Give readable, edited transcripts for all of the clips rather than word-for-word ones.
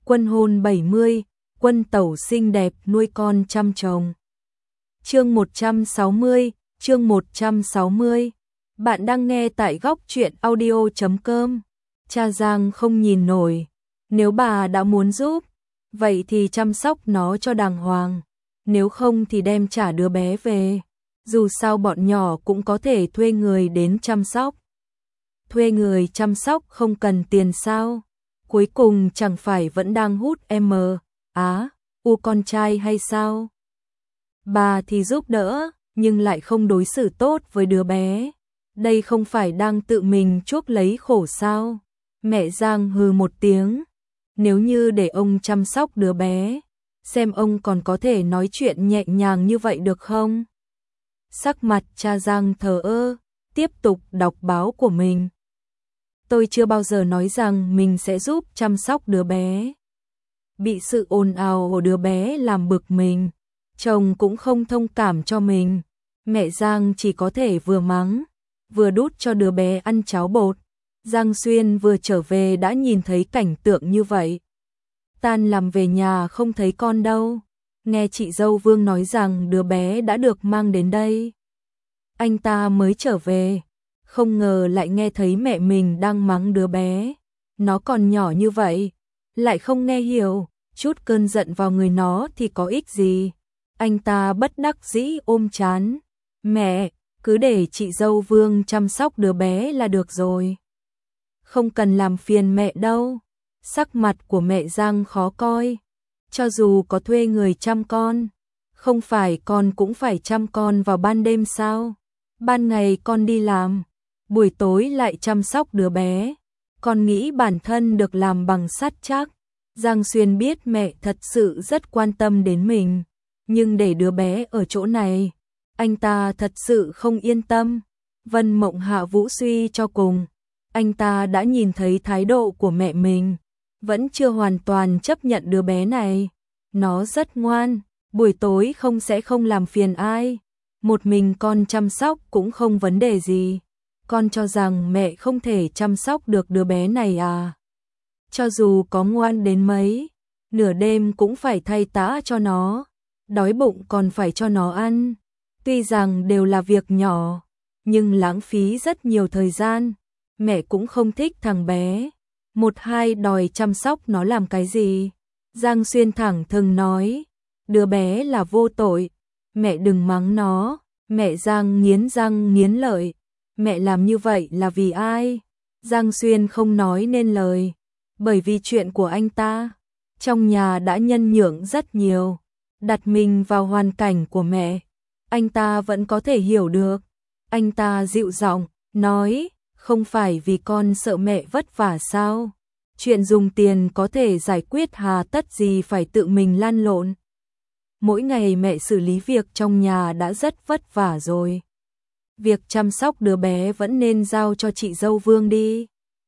Quân hôn 70, quân tẩu xinh đẹp nuôi con chăm chồng. Chương 160, chương 160. Bạn đang nghe tại góc truyện audio.com. Cha Giang không nhìn nổi, nếu bà đã muốn giúp, vậy thì chăm sóc nó cho đàng hoàng, nếu không thì đem trả đứa bé về. Dù sao bọn nhỏ cũng có thể thuê người đến chăm sóc. Thuê người chăm sóc không cần tiền sao? Cuối cùng chẳng phải vẫn đang hút con trai hay sao? Bà thì giúp đỡ, nhưng lại không đối xử tốt với đứa bé. Đây không phải đang tự mình chuốc lấy khổ sao? Mẹ Giang hừ một tiếng. Nếu như để ông chăm sóc đứa bé, xem ông còn có thể nói chuyện nhẹ nhàng như vậy được không? Sắc mặt cha Giang thờ ơ, tiếp tục đọc báo của mình. Tôi chưa bao giờ nói rằng mình sẽ giúp chăm sóc đứa bé. Bị sự ồn ào của đứa bé làm bực mình, chồng cũng không thông cảm cho mình. Mẹ Giang chỉ có thể vừa mắng, vừa đút cho đứa bé ăn cháo bột. Giang Xuyên vừa trở về đã nhìn thấy cảnh tượng như vậy. Tan làm về nhà không thấy con đâu. Nghe chị dâu Vương nói rằng đứa bé đã được mang đến đây. Anh ta mới trở về, không ngờ lại nghe thấy mẹ mình đang mắng đứa bé. Nó còn nhỏ như vậy, lại không nghe hiểu, chút cơn giận vào người nó thì có ích gì. Anh ta bất đắc dĩ ôm chán. Mẹ, cứ để chị dâu Vương chăm sóc đứa bé là được rồi. Không cần làm phiền mẹ đâu. Sắc mặt của mẹ Giang khó coi. Cho dù có thuê người chăm con, không phải con cũng phải chăm con vào ban đêm sao? Ban ngày con đi làm, buổi tối lại chăm sóc đứa bé. Con nghĩ bản thân được làm bằng sắt chắc. Giang Xuyên biết mẹ thật sự rất quan tâm đến mình, nhưng để đứa bé ở chỗ này, anh ta thật sự không yên tâm. Vân Mộng hạ vũ suy cho cùng, anh ta đã nhìn thấy thái độ của mẹ mình, vẫn chưa hoàn toàn chấp nhận đứa bé này. Nó rất ngoan, buổi tối không làm phiền ai, một mình con chăm sóc cũng không vấn đề gì. Con cho rằng mẹ không thể chăm sóc được đứa bé này à? Cho dù có ngoan đến mấy, nửa đêm cũng phải thay tã cho nó, đói bụng còn phải cho nó ăn. Tuy rằng đều là việc nhỏ, nhưng lãng phí rất nhiều thời gian. Mẹ cũng không thích thằng bé, một hai đòi chăm sóc nó làm cái gì. Giang Xuyên thẳng thừng nói, đứa bé là vô tội, mẹ đừng mắng nó. Mẹ Giang nghiến răng nghiến lợi, mẹ làm như vậy là vì ai? Giang Xuyên không nói nên lời, bởi vì chuyện của anh ta. Trong nhà đã nhân nhượng rất nhiều, đặt mình vào hoàn cảnh của mẹ, anh ta vẫn có thể hiểu được. Anh ta dịu giọng, nói, không phải vì con sợ mẹ vất vả sao? Chuyện dùng tiền có thể giải quyết, hà tất gì phải tự mình lăn lộn. Mỗi ngày mẹ xử lý việc trong nhà đã rất vất vả rồi. Việc chăm sóc đứa bé vẫn nên giao cho chị dâu Vương đi.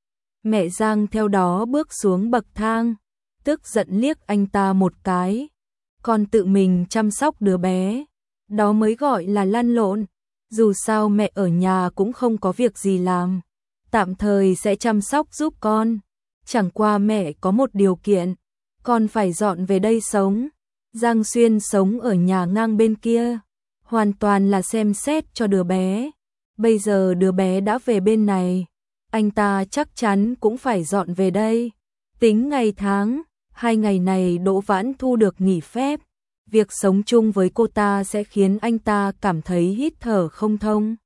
Mẹ Giang theo đó bước xuống bậc thang, tức giận liếc anh ta một cái. Con tự mình chăm sóc đứa bé, đó mới gọi là lăn lộn. Dù sao mẹ ở nhà cũng không có việc gì làm, tạm thời sẽ chăm sóc giúp con. Chẳng qua mẹ có một điều kiện, con phải dọn về đây sống. Giang Xuyên sống ở nhà ngang bên kia, hoàn toàn là xem xét cho đứa bé. Bây giờ đứa bé đã về bên này, anh ta chắc chắn cũng phải dọn về đây. Tính ngày tháng, 2 ngày này Đỗ Vãn Thu được nghỉ phép. Việc sống chung với cô ta sẽ khiến anh ta cảm thấy hít thở không thông.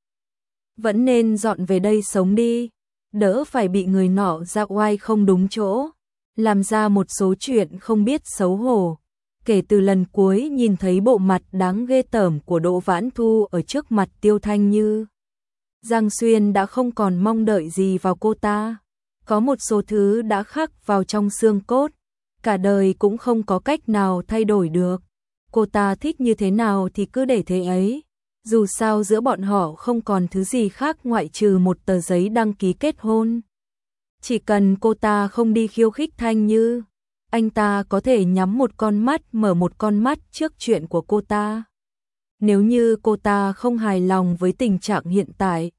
Vẫn nên dọn về đây sống đi, đỡ phải bị người nọ ra oai không đúng chỗ, làm ra một số chuyện không biết xấu hổ. Kể từ lần cuối nhìn thấy bộ mặt đáng ghê tởm của Đỗ Vãn Thu ở trước mặt Tiêu Thanh Như, Giang Xuyên đã không còn mong đợi gì vào cô ta. Có một số thứ đã khắc vào trong xương cốt, cả đời cũng không có cách nào thay đổi được. Cô ta thích như thế nào thì cứ để thế ấy. Dù sao giữa bọn họ không còn thứ gì khác ngoại trừ một tờ giấy đăng ký kết hôn. Chỉ cần cô ta không đi khiêu khích Thanh Như, anh ta có thể nhắm một con mắt mở một con mắt trước chuyện của cô ta. Nếu như cô ta không hài lòng với tình trạng hiện tại,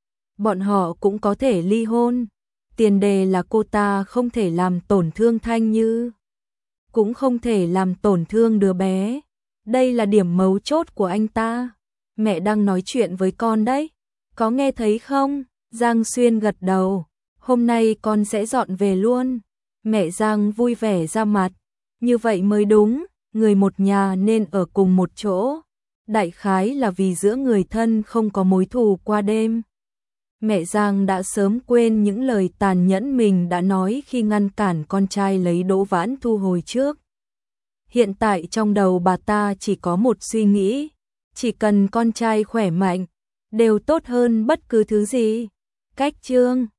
bọn họ cũng có thể ly hôn. Tiền đề là cô ta không thể làm tổn thương Thanh Như. cũng không thể làm tổn thương đứa bé. Đây là điểm mấu chốt của anh ta. Mẹ đang nói chuyện với con đấy, có nghe thấy không? Giang Xuyên gật đầu, hôm nay con sẽ dọn về luôn. Mẹ Giang vui vẻ ra mặt, như vậy mới đúng, người một nhà nên ở cùng một chỗ. Đại khái là vì giữa người thân không có mối thù qua đêm. Mẹ Giang đã sớm quên những lời tàn nhẫn mình đã nói khi ngăn cản con trai lấy Đỗ Vãn Thu hồi trước. Hiện tại trong đầu bà ta chỉ có một suy nghĩ, chỉ cần con trai khỏe mạnh, đều tốt hơn bất cứ thứ gì. Cách chương